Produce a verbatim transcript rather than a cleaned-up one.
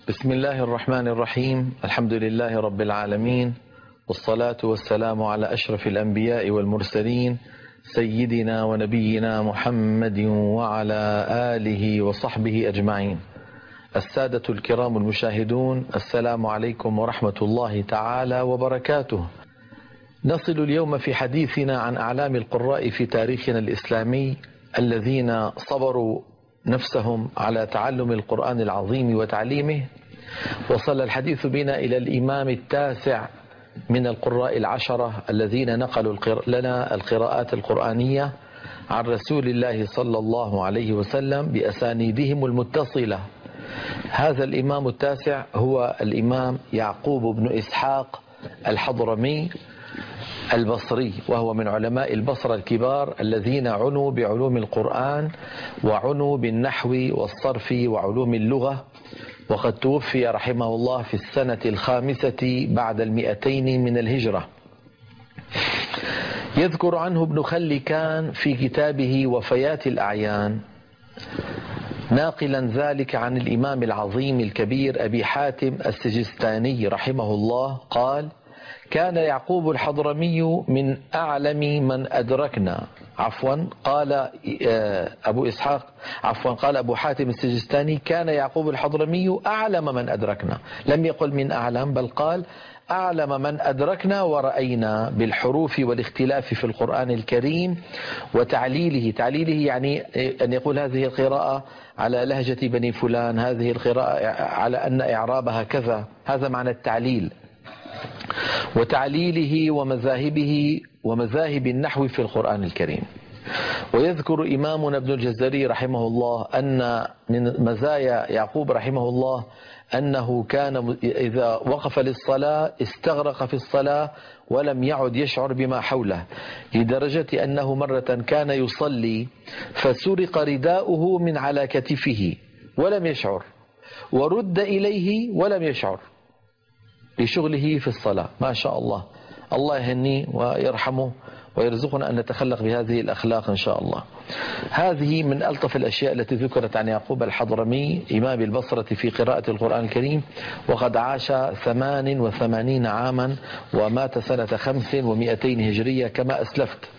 بسم الله الرحمن الرحيم. الحمد لله رب العالمين، والصلاة والسلام على أشرف الأنبياء والمرسلين سيدنا ونبينا محمد وعلى آله وصحبه أجمعين. السادة الكرام المشاهدون، السلام عليكم ورحمة الله تعالى وبركاته. نصل اليوم في حديثنا عن أعلام القراء في تاريخنا الإسلامي الذين صبروا نفسهم على تعلم القرآن العظيم وتعليمه. وصل الحديث بنا إلى الإمام التاسع من القراء العشرة الذين نقلوا لنا القراءات القرآنية عن رسول الله صلى الله عليه وسلم بأسانيدهم المتصلة. هذا الإمام التاسع هو الإمام يعقوب بن إسحاق الحضرمي البصري، وهو من علماء البصرة الكبار الذين عنوا بعلوم القرآن وعنوا بالنحو والصرف وعلوم اللغة. وقد توفي رحمه الله في السنة الخامسة بعد المئتين من الهجرة. يذكر عنه ابن خلكان في كتابه وفيات الأعيان ناقلا ذلك عن الإمام العظيم الكبير أبي حاتم السجستاني رحمه الله قال: كان يعقوب الحضرمي من أعلم من أدركنا. عفوا قال أبو إسحاق عفوا قال أبو حاتم السجستاني: كان يعقوب الحضرمي أعلم من أدركنا. لم يقل من أعلم، بل قال أعلم من أدركنا ورأينا بالحروف والاختلاف في القرآن الكريم وتعليله. تعليله يعني أن يقول هذه القراءة على لهجة بني فلان، هذه القراءة على أن إعرابها كذا، هذا معنى التعليل. وتعليله ومذاهبه ومذاهب النحو في القرآن الكريم. ويذكر إمامنا ابن الجزري رحمه الله أن من مزايا يعقوب رحمه الله أنه كان إذا وقف للصلاة استغرق في الصلاة ولم يعد يشعر بما حوله، لدرجة أنه مرة كان يصلي فسرق رداؤه من على كتفه ولم يشعر، ورد إليه ولم يشعر، لشغله في الصلاة. ما شاء الله، الله يهنيه ويرحمه ويرزقنا أن نتخلق بهذه الأخلاق إن شاء الله. هذه من ألطف الأشياء التي ذكرت عن يعقوب الحضرمي إمام البصرة في قراءة القرآن الكريم، وقد عاش ثمان وثمانين عاما ومات سنة خمس ومئتين هجرية كما أسلفت.